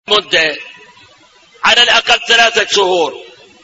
مدة على الأقل 3 شهور،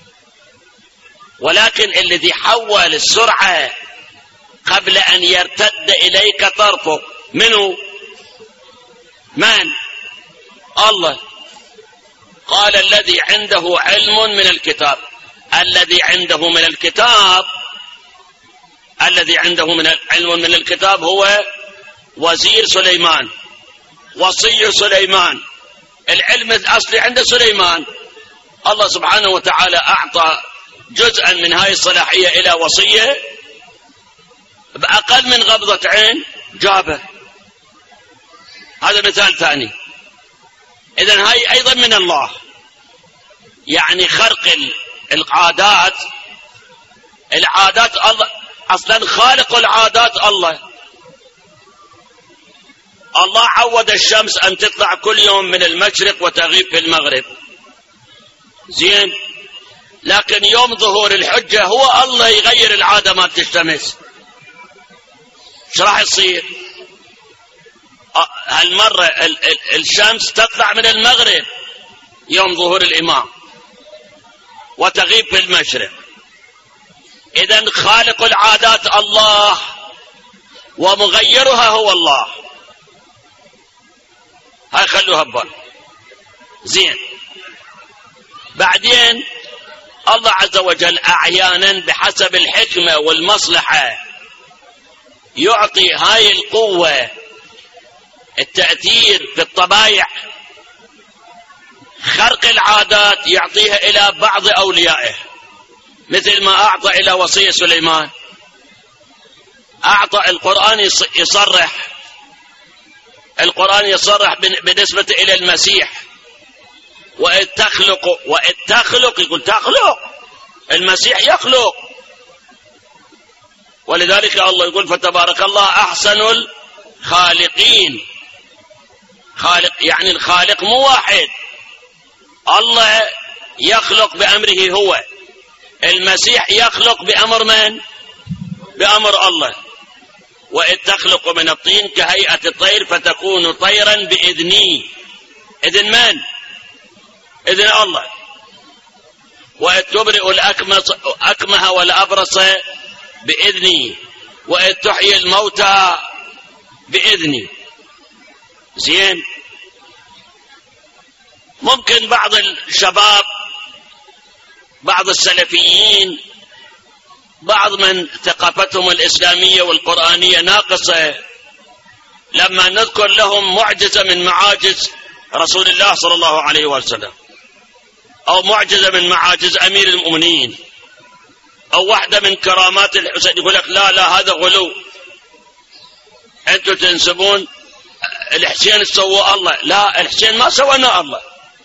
ولكن الذي حول السرعة قبل أن يرتد إليك طرفك منه؟ من؟ الله. قال الذي عنده علم من الكتاب. الذي عنده من الكتاب، الذي عنده من علم من الكتاب هو وزير سليمان، وصي سليمان. العلم الأصلي عند سليمان. الله سبحانه وتعالى أعطى جزءا من هاي الصلاحية إلى وصيه، بأقل من غمضة عين جابه. هذا مثال ثاني. إذن هاي أيضا من الله، يعني خرق العادات. العادات الله أصلا خالق العادات. الله عود الشمس أن تطلع كل يوم من المشرق وتغيب في المغرب، زين، لكن يوم ظهور الحجة هو الله يغير العادة ما الشمس. ايش راح يصير؟ هالمرة الشمس تطلع من المغرب يوم ظهور الإمام وتغيب في المشرق. إذن خالق العادات الله ومغيرها هو الله. هاي خلوها ببال. زين، بعدين الله عز وجل أحيانا بحسب الحكمة والمصلحة يعطي هاي القوة التأثير في الطبائع، خرق العادات، يعطيها إلى بعض أوليائه، مثل ما أعطى إلى وصي سليمان. أعطى القرآن يصرح بالنسبة إلى المسيح، وإذ تخلق يقول تخلق، المسيح يخلق. ولذلك الله يقول فتبارك الله أحسن الخالقين. خالق يعني الخالق مو واحد، الله يخلق بأمره هو، المسيح يخلق بأمر من؟ بأمر الله. وإذ تخلق من الطين كهيئة الطير فتكون طيرا بإذني. إذن من؟ إذن الله. وإذ تبرئ الأكمه والأبرص بإذني، وإذ تحيي الموتى بإذني. زين، ممكن بعض الشباب، بعض السلفيين، بعض من ثقافتهم الإسلامية والقرآنية ناقصة، لما نذكر لهم معجزة من معاجز رسول الله صلى الله عليه وسلم، أو معجزة من معاجز أمير المؤمنين، أو واحدة من كرامات الحسين، يقول لك لا هذا غلو، أنتم تنسبون الحسين سوى الله. لا، الحسين ما سوينا الله.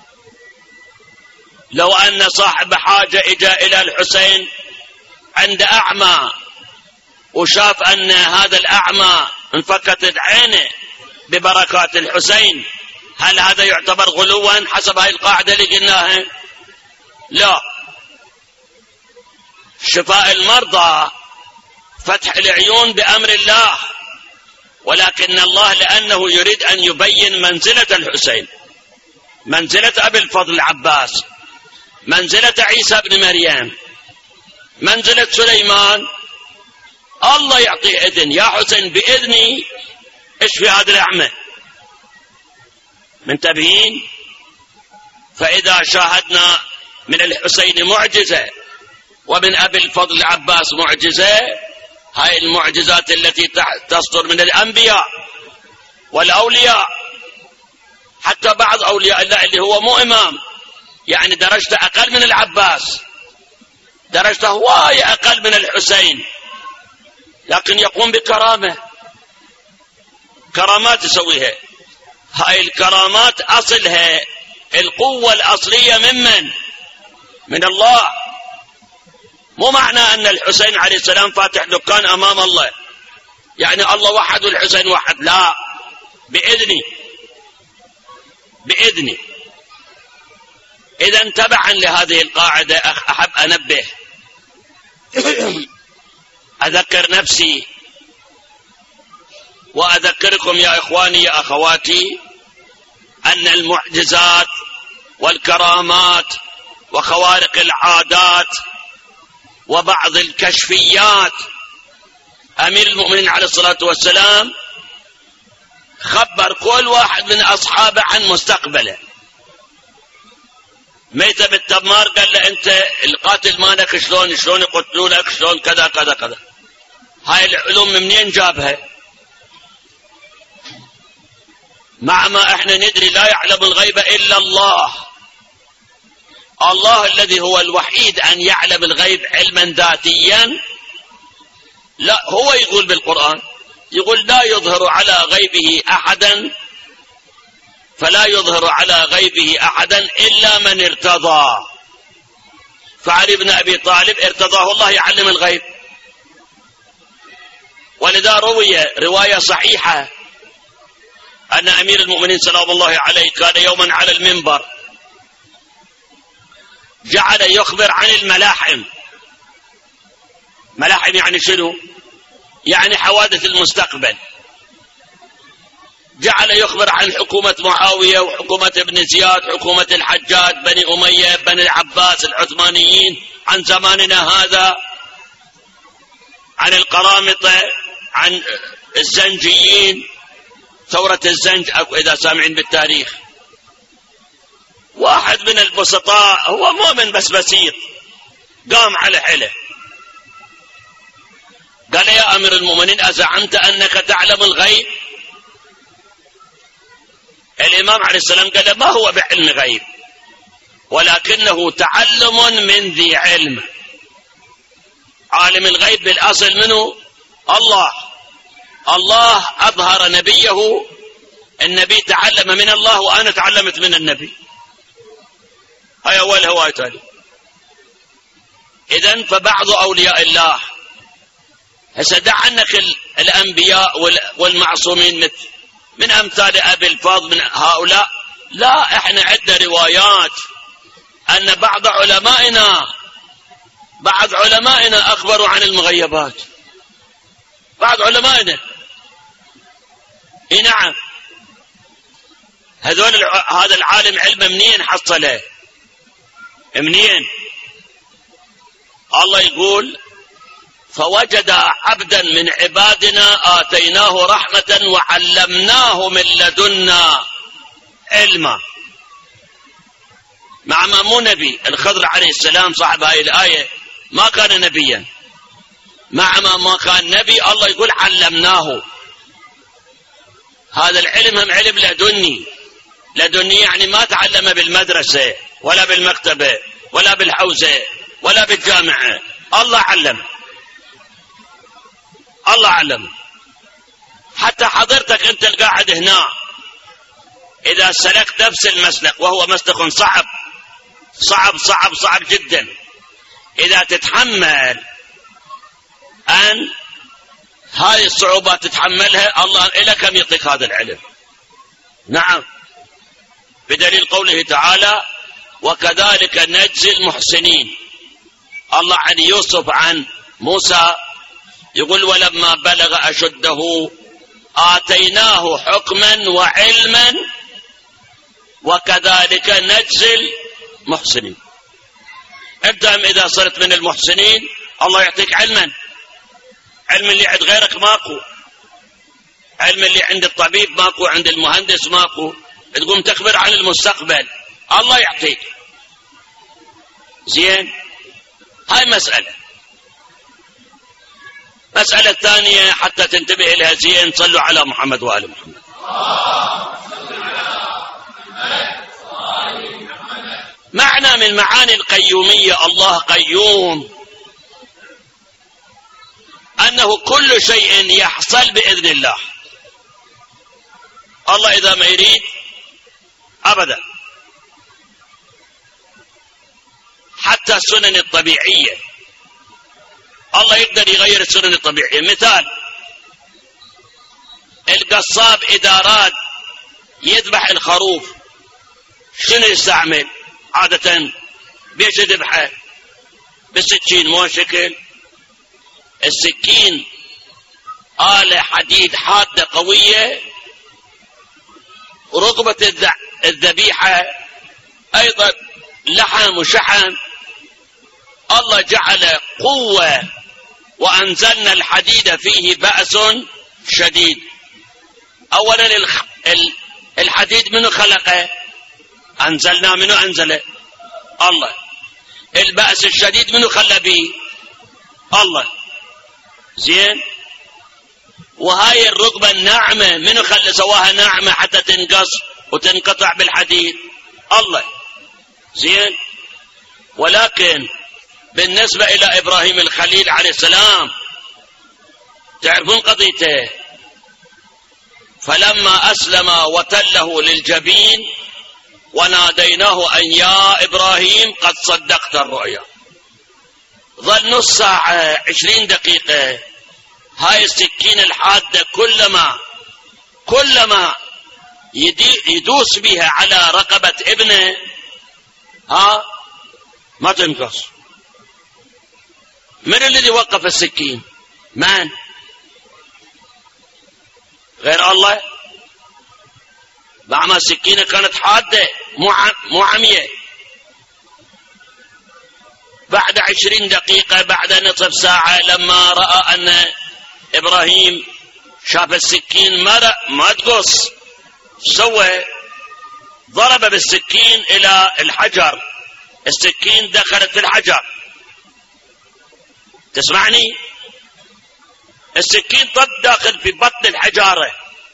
لو أن صاحب حاجة إجا إلى الحسين عند أعمى وشاف أن هذا الأعمى انفكتت عينه ببركات الحسين، هل هذا يعتبر غلوا حسب هاي القاعدة اللي قلناها؟ لا. شفاء المرضى، فتح العيون بأمر الله، ولكن الله لأنه يريد أن يبين منزلة الحسين، منزلة أبي الفضل العباس، منزلة عيسى بن مريم، منزلة سليمان، الله يعطيه إذن، يا حسين بإذني اشفي هذا الأعمى. منتبهين؟ فإذا شاهدنا من الحسين معجزة ومن أبي الفضل العباس معجزة، هاي المعجزات التي تصدر من الأنبياء والأولياء، حتى بعض أولياء الله اللي هو مو إمام، يعني درجته أقل من العباس، درجته هواي أقل من الحسين، لكن يقوم بكرامة، كرامات يسويها. هاي الكرامات أصلها القوة الأصلية من الله. مو معنى أن الحسين عليه السلام فاتح دكان أمام الله يعني الله وحد والحسين وحد، لا، بإذني. إذا تبعا لهذه القاعدة أحب أنبه أذكر نفسي وأذكركم يا إخواني يا أخواتي أن المعجزات والكرامات وخوارق العادات وبعض الكشفيات. أمير المؤمنين عليه الصلاة والسلام خبر كل واحد من أصحابه عن مستقبله. ميت بالتمار قال له أنت القاتل مالك شلون يقتلونك، شلون كذا كذا كذا. هاي العلوم منين جابها؟ مع ما احنا ندري لا يعلم الغيب إلا الله. الله الذي هو الوحيد أن يعلم الغيب علما ذاتيا، لا هو يقول بالقرآن، يقول لا يظهر على غيبه أحدا، فلا يظهر على غيبه أحدا إلا من ارتضى. فعلي بن أبي طالب ارتضاه الله يعلم الغيب، ولذا روي رواية صحيحة أن أمير المؤمنين سلام الله عليه كان يوما على المنبر جعل يخبر عن الملاحم. ملاحم يعني شنو؟ يعني حوادث المستقبل. جعل يخبر عن حكومة معاوية وحكومة ابن زياد، حكومة الحجاج، بني أمية، بني العباس، العثمانيين، عن زماننا هذا، عن القرامطة، عن الزنجيين، ثورة الزنج إذا سامعين بالتاريخ. واحد من البسطاء هو مؤمن بس بسيط قام على حله قال يا أمير المؤمنين أزعمت أنك تعلم الغيب؟ الإمام عليه السلام قال ما هو بعلم غيب، ولكنه تعلم من ذي علم. عالم الغيب بالأصل منه الله. الله أظهر نبيه، النبي تعلم من الله وأنا تعلمت من النبي. هاي أول هواية تالي. إذن فبعض أولياء الله هسه دع عنك الأنبياء والمعصومين من أمثال أبي الفضل من هؤلاء، لا احنا عندنا روايات أن بعض علمائنا أخبروا عن المغيبات. بعض علمائنا اي نعم. هذا العالم علمه منين حصله؟ منين؟ الله يقول فوجد عبدا من عبادنا آتيناه رحمة وعلمناه من لدنا علما. مع ما مو نبي، الخضر عليه السلام صاحب هاي الآية ما كان نبيا، مع ما كان نبي الله يقول علمناه. هذا العلم هم علم لدني يعني ما تعلم بالمدرسة ولا بالمكتبة ولا بالحوزة ولا بالجامعة. الله علم. حتى حضرتك انت القاعد هنا اذا سلكت نفس المسلك وهو مسلك صعب جدا، اذا تتحمل ان هذه الصعوبات تتحملها، الله إلى كم يعطيك هذا العلم. نعم، بدليل قوله تعالى وكذلك نجزي المحسنين. الله عن يوسف عن موسى يقول ولما بلغ أشده آتيناه حكما وعلما وكذلك نجزي المحسنين. ابدأ إذا صرت من المحسنين الله يعطيك علما. علم اللي عند غيرك ماكو، علم اللي عند الطبيب ماكو، عند المهندس ماكو. تقوم تخبر عن المستقبل الله يعطيك. زين، هاي مسألة ثانية حتى تنتبه لها زين. صلوا على محمد وآل محمد. معنى من معاني القيومية الله قيوم، أنه كل شيء يحصل بإذن الله. الله إذا ما يريد أبدا، حتى السنن الطبيعية الله يقدر يغير السنن الطبيعية. مثال القصاب إذا أراد يذبح الخروف شنو يستعمل عادة؟ بيش يذبحه بالسكين، مو شكل السكين آلة حديد حادة قوية، رقبة الذبيحة أيضا لحم وشحم. الله جعل قوة، وأنزلنا الحديد فيه بأس شديد. أولا الحديد منو خلقه؟ أنزلنا منو أنزله؟ الله. البأس الشديد منو خلى به؟ الله. زين. وهاي الركبة الناعمة منو خلى سواها ناعمة حتى تنقص وتنقطع بالحديد؟ الله. زين. ولكن بالنسبة إلى إبراهيم الخليل عليه السلام تعرفون قضيته، فلما أسلم وتله للجبين وناديناه أن يا إبراهيم قد صدقت الرؤيا. ظل نص ساعة 20 دقيقة هاي السكين الحادة كلما يدوس بها على رقبة ابنه ما تنقص. من الذي وقف السكين؟ من غير الله؟ بعد السكينة كانت حادة مو عمية. بعد 20 دقيقة، بعد نصف ساعة، لما رأى أن إبراهيم شاف السكين ما تقص، سوى ضرب بالسكين إلى الحجر. السكين دخلت في الحجر. تسمعني؟ السكين طب داخل في بطن الحجارة.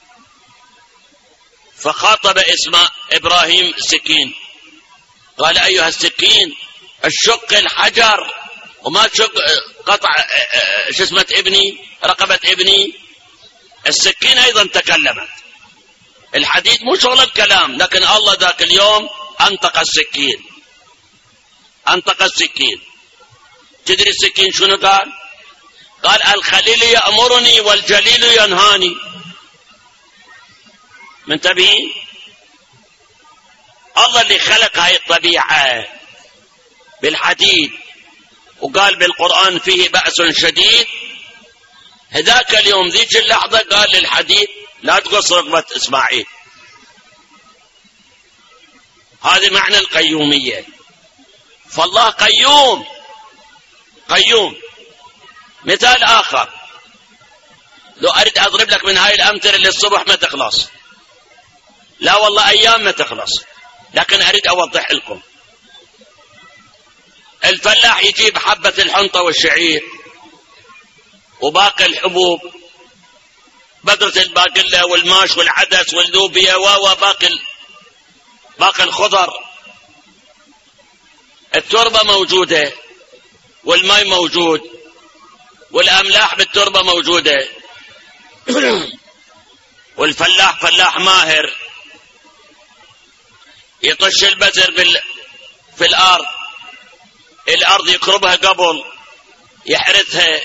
فخاطب اسم إبراهيم السكين، قال أيها السكين الشق الحجر وما تشق قطع شسمة ابني، رقبة ابني. السكين أيضا تكلمت. الحديد مو شغل الكلام، لكن الله ذاك اليوم أنطق السكين. تدري السكين شنو قال؟ قال الخليل يأمرني والجليل ينهاني. منتبهين؟ الله اللي خلق هاي الطبيعة بالحديد، وقال بالقرآن فيه بأس شديد. هذاك اليوم ذيك اللحظة قال للحديد لا تقص رقبة إسماعيل. هذا معنى القيومية. فالله قيوم. مثال آخر، لو أريد أضرب لك من هاي الأمثلة للصبح ما تخلص، لا والله أيام ما تخلص، لكن أريد أوضح لكم. الفلاح يجيب حبة الحنطة والشعير وباقي الحبوب، بذرة الباقلة والماش والعدس واللوبيا باقي الخضر. التربة موجودة والماء موجود والأملاح بالتربة موجودة. والفلاح فلاح ماهر، يطش البذر في الأرض يقربها قبل، يحرثها،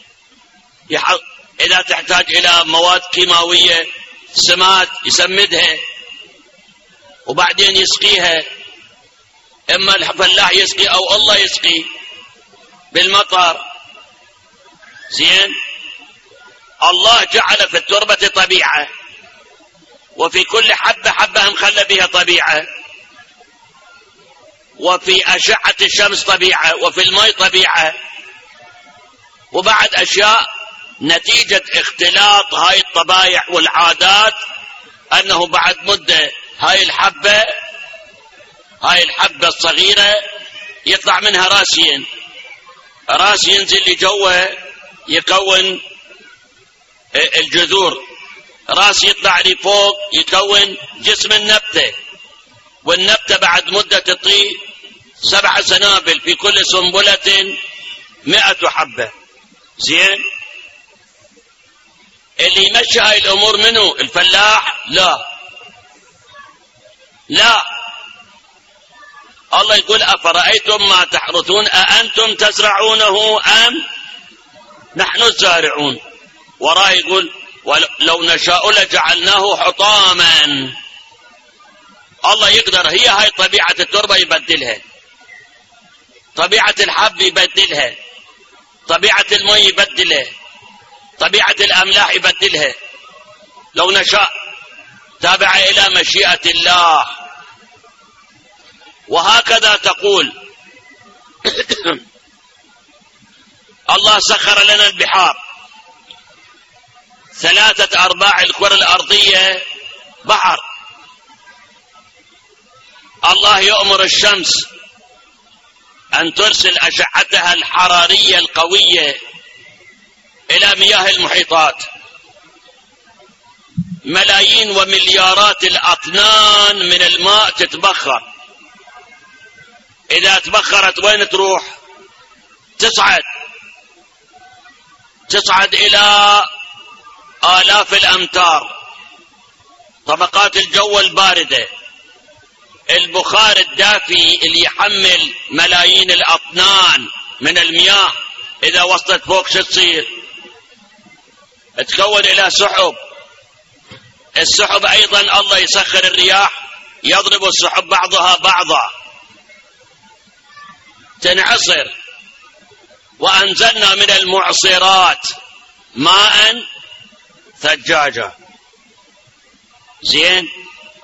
إذا تحتاج إلى مواد كيماوية سماد يسمدها، وبعدين يسقيها. إما الفلاح يسقي أو الله يسقي بالمطر. زين. الله جعل في التربة طبيعة، وفي كل حبة مخلى بها طبيعة، وفي أشعة الشمس طبيعة، وفي الماء طبيعة، وبعد أشياء نتيجة اختلاط هاي الطبائع والعادات، أنه بعد مدة هاي الحبة الصغيرة يطلع منها راس ينزل لجوه يكون الجذور، راس يطلع لفوق يكون جسم النبتة، والنبتة بعد مدة تطي 7 سنابل، في كل سنبلة 100 حبة. زين. اللي يمشي هاي الأمور منه؟ الفلاح؟ لا. الله يقول أفرأيتم ما تحرثون أأنتم تزرعونه أم نحن الزارعون. وراه يقول ولو نشاء لجعلناه حطاما. الله يقدر. هي هاي طبيعة التربة يبدلها، طبيعة الحب يبدلها، طبيعة الماء يبدلها، طبيعة الأملاح يبدلها لو نشاء، تابع إلى مشيئة الله. وهكذا تقول الله سخر لنا البحار، 3/4 الكرة الأرضية بحر. الله يؤمر الشمس أن ترسل أشعتها الحرارية القوية إلى مياه المحيطات، ملايين ومليارات الأطنان من الماء تتبخر. إذا تبخرت وين تروح؟ تصعد إلى آلاف الأمتار، طبقات الجو الباردة، البخار الدافي اللي يحمل ملايين الأطنان من المياه إذا وصلت فوق شو تصير؟ تكون إلى سحب. السحب أيضا الله يسخر الرياح، يضرب السحب بعضها بعضا تنعصر. وأنزلنا من المعصرات ماء ثجاجا. زين،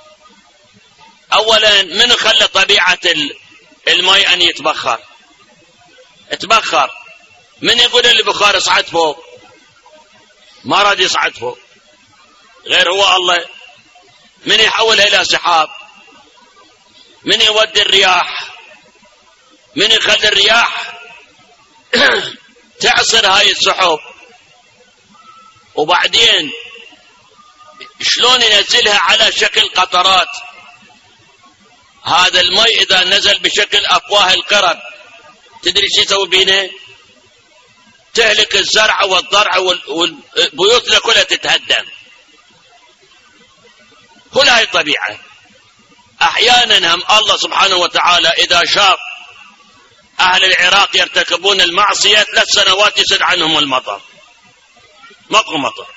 أولا من خلى طبيعة الماء أن يتبخر؟ اتبخر. من يقول البخار يصعد فوق؟ ما راد يصعد فوق غير هو الله. من يحولها إلى سحاب؟ من يودي الرياح؟ من يخلي الرياح تعصر هاي السحب؟ وبعدين شلون ينزلها على شكل قطرات؟ هذا الماء إذا نزل بشكل أفواه القرب تدري شو يسوي بينه؟ تهلك الزرع والضرع والبيوت كلها تتهدم. كل هاي الطبيعة. أحيانا هم الله سبحانه وتعالى إذا شاف أهل العراق يرتكبون المعصية 3 سنوات يسد عنهم المطر، ماكو مطر.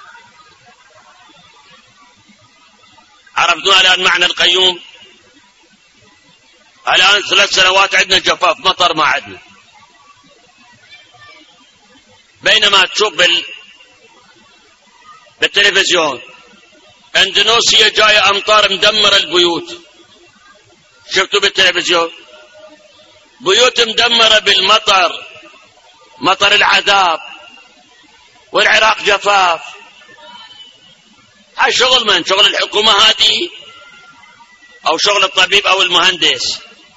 عرفتوا الآن معنى القيوم؟ الآن 3 سنوات عندنا جفاف، مطر ما عندنا. بينما تشوف بالتلفزيون اندونيسيا جاية أمطار مدمرة البيوت، شفتوا بالتلفزيون؟ بيوت مدمرة بالمطر، مطر العذاب، والعراق جفاف. هاي شغل من؟ شغل الحكومة هذه أو شغل الطبيب أو المهندس؟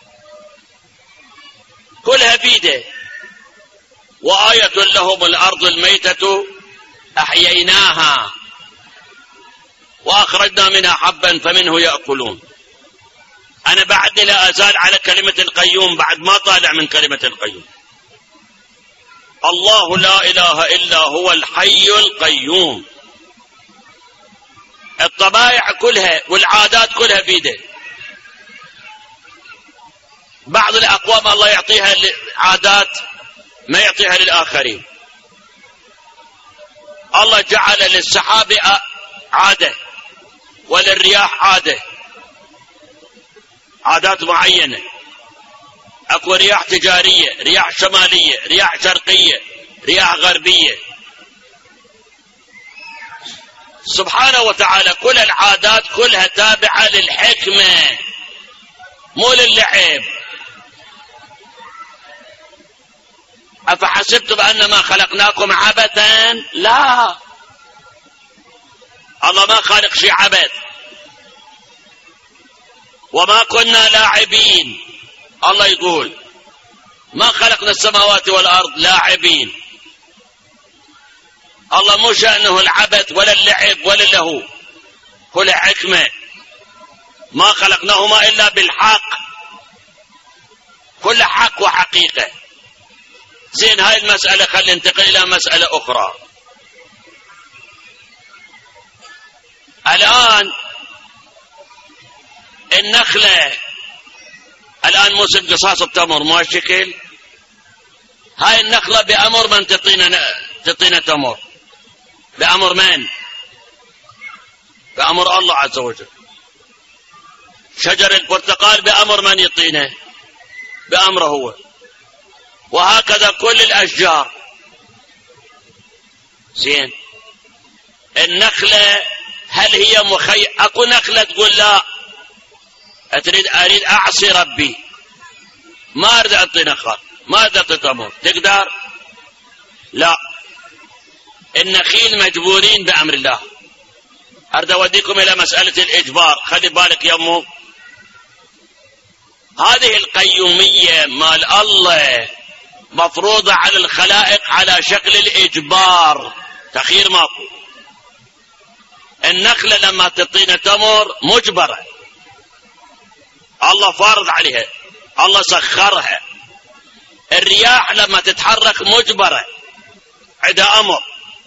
كلها بيده. وآية لهم الأرض الميتة أحييناها وأخرجنا منها حبا فمنه يأكلون. أنا بعد لا أزال على كلمة القيوم، بعد ما طالع من كلمة القيوم. الله لا إله إلا هو الحي القيوم. الطبائع كلها والعادات كلها بيده. بعض الأقوام الله يعطيها عادات ما يعطيها للآخرين. الله جعل للسحاب عادة وللرياح عادة، عادات معينة. اكو رياح تجارية، رياح شمالية، رياح شرقية، رياح غربية. سبحانه وتعالى كل العادات كلها تابعة للحكمة مو للعب. أفحسبتم أنما خلقناكم عبثا؟ لا، الله ما خالق شيء عبث. وما كنا لاعبين، الله يقول ما خلقنا السماوات والأرض لاعبين. الله مو شأنه العبث ولا اللعب ولا اللهو، كل حكمة. ما خلقناهما إلا بالحق، كل حق وحقيقة. زين، هاي المسألة خلينا ننتقل إلى مسألة أخرى. الآن النخلة الآن موسم قصاص التمر، ما الشكل؟ هاي النخلة بأمر من تعطينا تمر؟ بأمر من؟ بأمر الله عز وجل. شجر البرتقال بأمر من يعطينا؟ بأمره هو. وهكذا كل الأشجار. زين، النخلة هل هي اكو نخلة تقول لا أريد أعصي ربي، ما أريد أعطي نخل، ما أريد أعطي تمر، تقدر؟ لا. النخيل مجبورين بأمر الله. أريد أوديكم إلى مسألة الإجبار، خلي بالك يا أمو. هذه القيومية مال الله مفروضة على الخلائق على شكل الإجبار، تخير ماكو. النخلة لما تعطينا تمر مجبرة، الله فارض عليها، الله سخرها. الرياح لما تتحرك مجبرة، عندها أمر.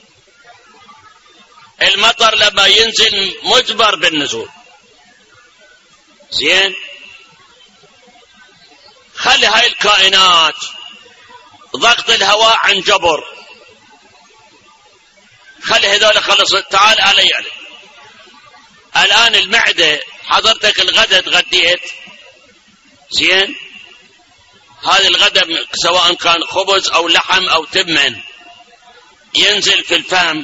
المطر لما ينزل مجبر بالنزول. زين، خلي هاي الكائنات ضغط الهواء عن جبر، خلي هذول خلص. تعال علي. الآن المعدة حضرتك الغداء تغديت، زين، هذا الغداء سواء كان خبز أو لحم أو تمن ينزل في الفم،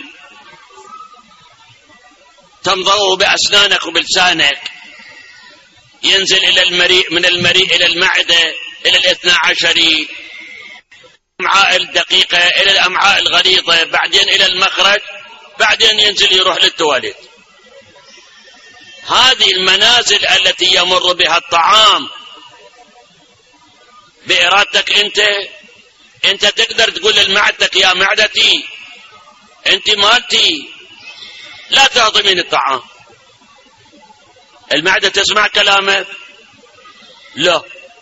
تمضغه بأسنانك وبلسانك، ينزل إلى المريء، من المريء إلى المعدة، إلى ال12 الأمعاء الدقيقة، إلى الأمعاء الغليظة، بعدين إلى المخرج، بعدين ينزل يروح للتواليت. هذه المنازل التي يمر بها الطعام بإرادتك أنت تقدر تقول لمعدتك يا معدتي أنت مالتي لا تهضمين الطعام. المعدة تسمع كلامك؟ لا.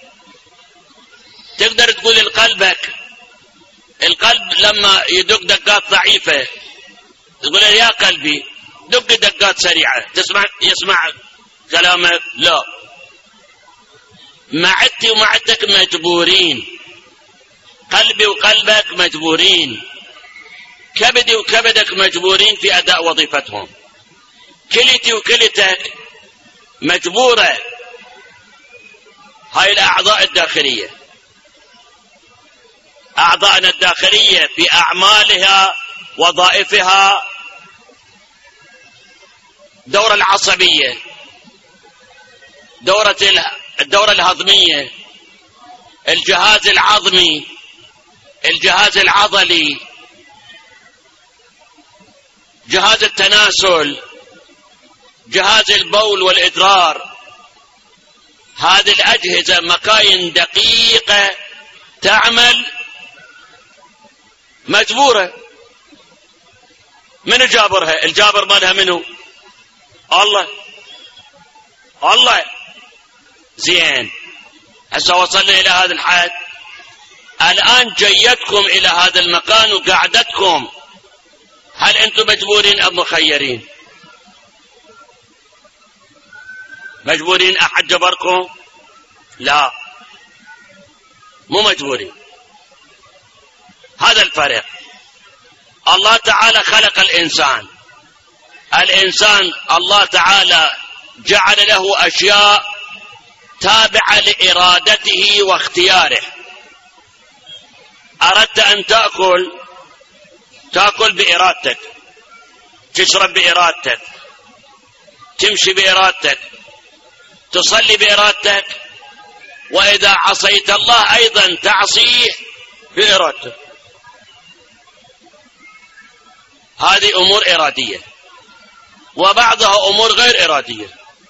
تقدر تقول لقلبك، القلب لما يدق دقات ضعيفة تقول يا قلبي دق دقات سريعة، يسمع كلامك؟ لا. معدتي ومعدتك مجبورين، قلبي وقلبك مجبورين، كبدي وكبدك مجبورين في أداء وظيفتهم، كليتي وكليتك مجبورة. هاي الأعضاء الداخلية، أعضاءنا الداخلية في أعمالها وظائفها، دورة العصبية، الدورة الهضمية، الجهاز العظمي، الجهاز العضلي، جهاز التناسل، جهاز البول والإدرار. هذه الأجهزة مكاين دقيقة تعمل مجبورة. من جابرها؟ الجابر مالها منه؟ الله. زين، هسه وصلنا إلى هذا الحد. الآن جيتكم إلى هذا المكان وقعدتكم، هل أنتم مجبورين أم مخيرين؟ مجبورين؟ أحد جبركم؟ لا، مو مجبورين. هذا الفرق. الله تعالى خلق الإنسان الله تعالى جعل له أشياء تابعة لإرادته واختياره. أردت أن تأكل بإرادتك، تشرب بإرادتك، تمشي بإرادتك، تصلي بإرادتك، وإذا عصيت الله أيضا تعصيه بإرادتك. هذه أمور إرادية، وبعضها أمور غير إرادية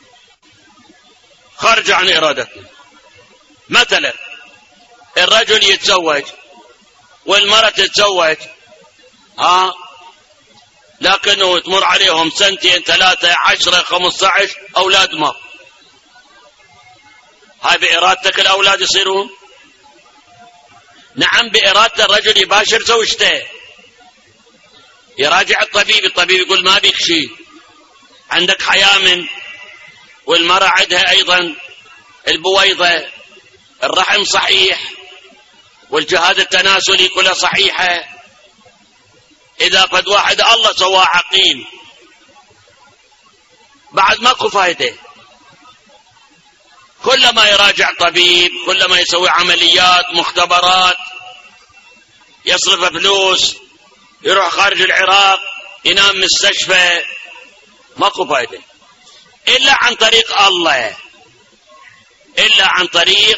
خارج عن إرادتنا. مثلا الرجل يتزوج والمرأة تتزوج، لكنه تمر عليهم 2 3 10 15 أولاد، ما هاي بإرادتك الأولاد يصيرون؟ نعم، بإرادة الرجل يباشر زوجته، يراجع الطبيب يقول ما بيك شيء، عندك حيامن، والمرأة عندها أيضا البويضة، الرحم صحيح، والجهاز التناسلي كلها صحيحة. إذا قد واحد الله سواه عقيم بعد ماكو فايدة. كلما يراجع طبيب، كلما يسوي عمليات مختبرات، يصرف فلوس، يروح خارج العراق، ينام مستشفى، ماكو فايدة إلا عن طريق الله. إلا عن طريق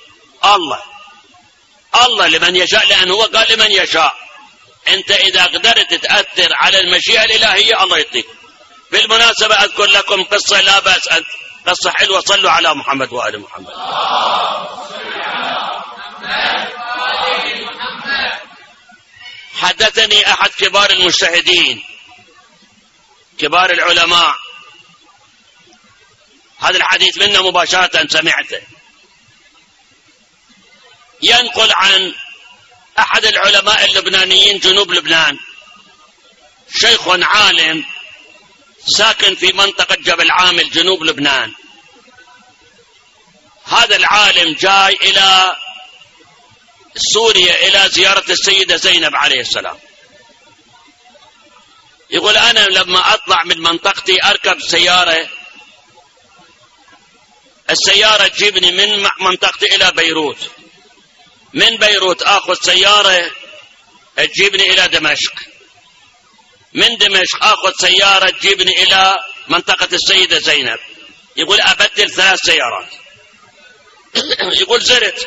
الله لمن يشاء، لأنه هو قال لمن يشاء. أنت إذا قدرت تأثر على المشيئة الإلهية الله يعطيك. بالمناسبة أذكر لكم قصة لا بأس، قصة حلوة. صلوا على محمد وآل محمد. حدثني أحد كبار المجتهدين كبار العلماء، هذا الحديث منه مباشرة سمعته، ينقل عن أحد العلماء اللبنانيين جنوب لبنان، شيخ عالم ساكن في منطقة جبل عامل جنوب لبنان. هذا العالم جاي إلى سوريا إلى زيارة السيدة زينب عليه السلام. يقول أنا لما أطلع من منطقتي أركب سيارة، السيارة تجيبني من منطقتي إلى بيروت، من بيروت أخذ سيارة تجيبني إلى دمشق، من دمشق أخذ سيارة تجيبني إلى منطقة السيدة زينب. يقول أبدل 3 سيارات. يقول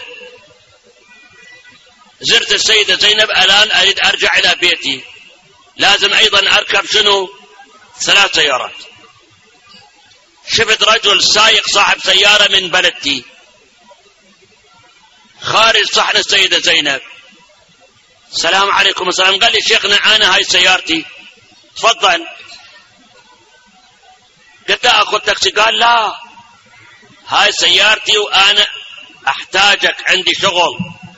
زرت السيدة زينب، الآن أريد أرجع إلى بيتي، لازم أيضا أركب 3 سيارات. شفت رجل سايق صاحب سيارة من بلدتي خارج صحن السيدة زينب، السلام عليكم. السلام. قال لي شيخنا أنا هاي سيارتي، تفضل. قلت أخذ تاكسي؟ قال لا، هاي سيارتي وأنا أحتاجك، عندي شغل.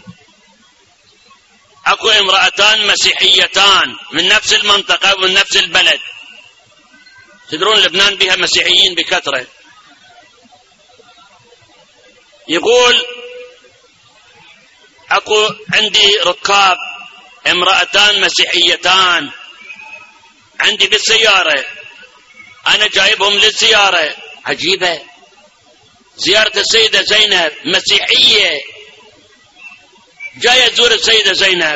أكو امرأتان مسيحيتان من نفس المنطقة ومن نفس البلد، تدرون لبنان بها مسيحيين بكثرة. يقول أكو عندي ركاب امرأتان مسيحيتان عندي بالسيارة، أنا جايبهم للزيارة. عجيبة، زيارة السيدة زينب مسيحية جاية تزور السيدة زينب،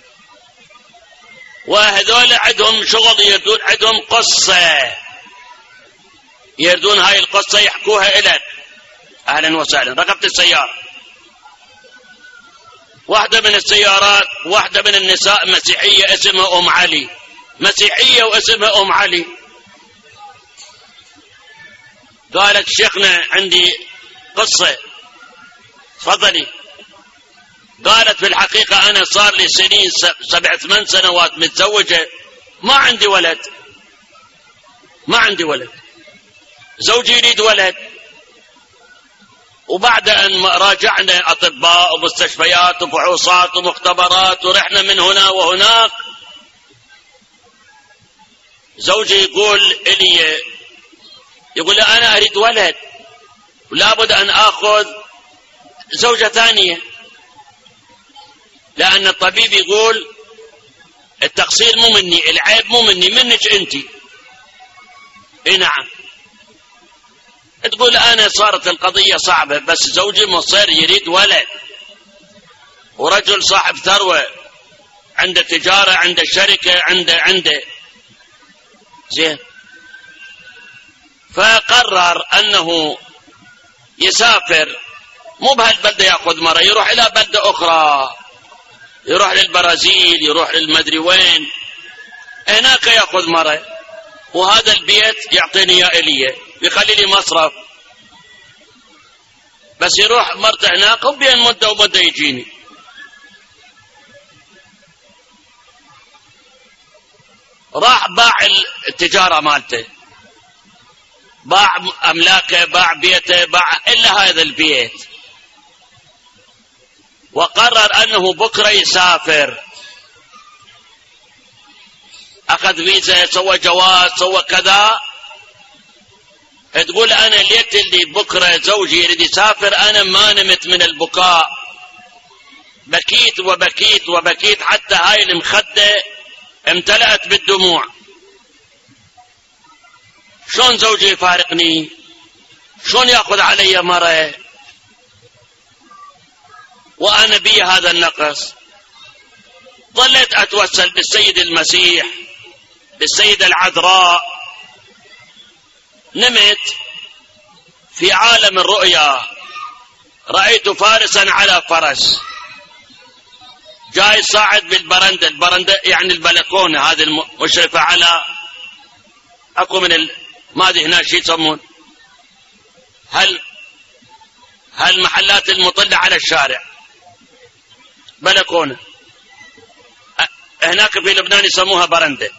وهذول عندهم شغل، يردون عندهم قصة، يردون هاي القصة يحكوها إلك. أهلا وسهلا. ركبت السيارة، واحدة من السيارات، واحدة من النساء مسيحية اسمها أم علي، مسيحية واسمها أم علي. قالت شيخنا عندي قصة، تفضلي. قالت في الحقيقة أنا صار لي سنين 7-8 سنوات متزوجة، ما عندي ولد، زوجي يريد ولد. وبعد أن راجعنا أطباء ومستشفيات وفحوصات ومختبرات ورحنا من هنا وهناك، زوجي يقول أنا أريد ولد ولابد أن أخذ زوجة ثانية، لأن الطبيب يقول التقصير مو مني، العيب مو مني، منك أنت. نعم. تقول أنا صارت القضية صعبة، بس زوجي مصر يريد ولد، ورجل صاحب ثروة، عنده تجارة، عنده شركة، عنده زين. فقرر أنه يسافر، مو بهالبلدة يأخذ مرة، يروح إلى بلدة أخرى، يروح للبرازيل، يروح للمدري وين، هناك يأخذ مرة، وهذا البيت يعطيني يا إليه، يخلي لي مصرف، بس يروح مرته هناك وبين مدة ومدة يجيني. راح باع التجارة مالته، باع أملاكه، باع بيته، باع إلا هذا البيت، وقرر أنه بكرة يسافر. أخذ فيزا، سوى جواز، سوى كذا. تقول أنا ليت اللي بكرة زوجي يريد يسافر، أنا ما نمت من البكاء، بكيت وبكيت وبكيت حتى هاي المخدة امتلأت بالدموع. شلون زوجي يفارقني؟ شلون يأخذ علي مرة وأنا بي هذا النقص؟ ظليت أتوسل بالسيد المسيح، بالسيدة العذراء. نمت في عالم الرؤيا، رأيت فارسا على فرس جاي صاعد البرندة يعني البلكونة هذه المشرفة على اكو من ما ادري هنا شو يسمون هالمحلات المطلة على الشارع بلكونة، هناك في لبنان يسموها برندة.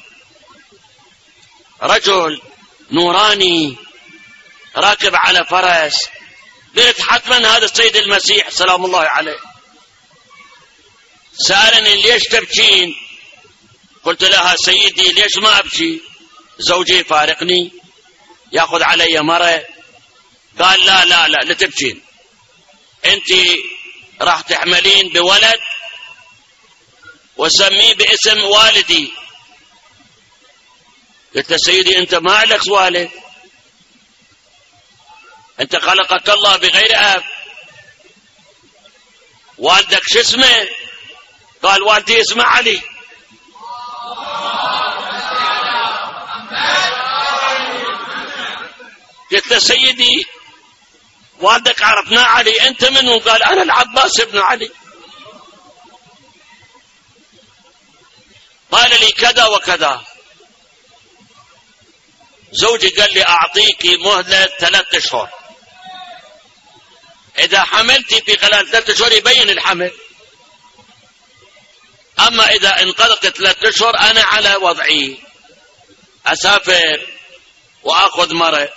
رجل نوراني راكب على فرس، قلت حتما هذا السيد المسيح سلام الله عليه. سألني ليش تبكين؟ قلت لها سيدي ليش ما أبكي؟ زوجي فارقني يأخذ علي مرة. قال لا لا لا لا تبكين، انت راح تحملين بولد وسميه باسم والدي. قلت له سيدي انت ما لك والد، انت خلقك الله بغير اب، والدك شو اسمه؟ قال والدي اسمه علي. قلت له سيدي والدك عرفناه علي، انت منو؟ قال انا العباس ابن علي. قال لي كذا وكذا. زوجي قال لي اعطيك مهلة 3 أشهر، اذا حملتي في خلال 3 أشهر يبين الحمل، اما اذا انقضت 3 أشهر انا على وضعي اسافر واخذ مرة.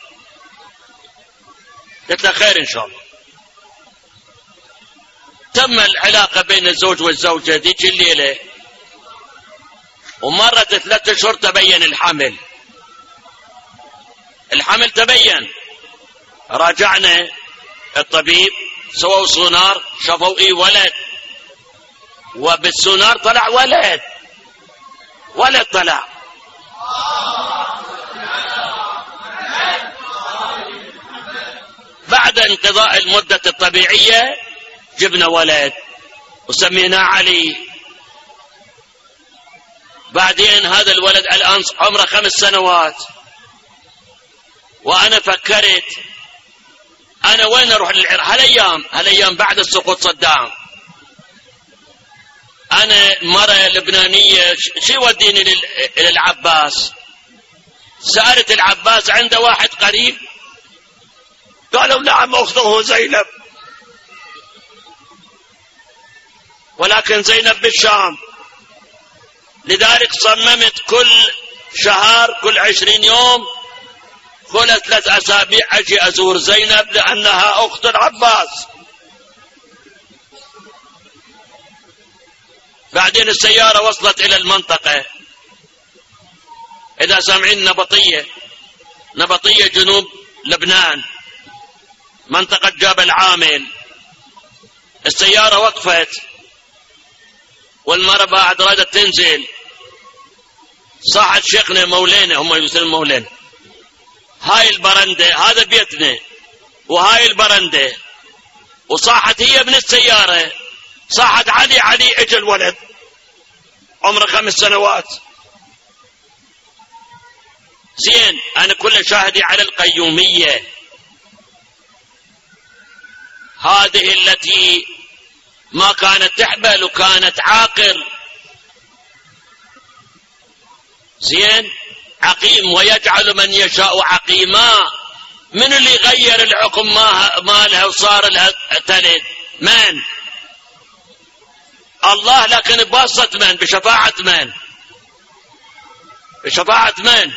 قلت له خير ان شاء الله. تم العلاقة بين الزوج والزوجة ذيك الليلة، ومرت 3 أشهر تبين الحمل. الحمل تبين، راجعنا الطبيب سووا سونار شافوا ايه ولد، وبالسونار طلع ولد طلع. بعد انقضاء المدة الطبيعية جبنا ولد وسميناه علي. بعدين هذا الولد الآن عمره 5 سنوات، وأنا فكرت أنا وين أروح للعراق هالأيام بعد السقوط صدام. أنا مرة لبنانية شو يوديني إلى العباس؟ سألت العباس عنده واحد قريب؟ قالوا نعم أخته زينب، ولكن زينب بالشام. لذلك صممت كل شهر كل 20 يوم كل 3 أسابيع أجي أزور زينب لأنها أخت العباس. بعدين السيارة وصلت إلى المنطقة، إذا سامعين نبطية جنوب لبنان منطقة جبل عامل. السيارة وقفت والمرة بعد رادت تنزل، صاحت شيخنا مولانا، هم يسمون مولانا، هاي البرندة هذا بيتنا وهاي البرندة، وصاحت هي من السيارة، صاحت علي اجى الولد عمره 5 سنوات. زين انا كل شاهدي على القيومية هذه التي ما كانت تحبل وكانت عاقر. زين عقيم ويجعل من يشاء عقيما. من اللي غير الحكم مالها وصار لها تلد؟ من؟ الله. لكن بواسطة من؟ بشفاعة من؟ بشفاعة من؟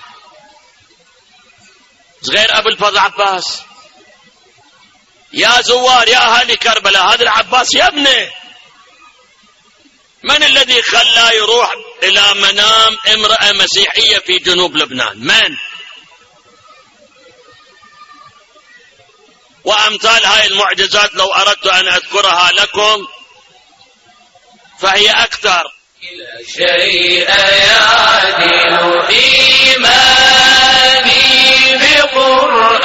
غير أبو الفضل عباس. يا زوار يا أهالي كربلاء، هذا العباس يا ابني. من الذي خلاه يروح إلى منام امرأة مسيحية في جنوب لبنان؟ من؟ وأمثال هاي المعجزات لو أردت أن أذكرها لكم فهي أكثر. لا شيء يعدل إيماني بقرآن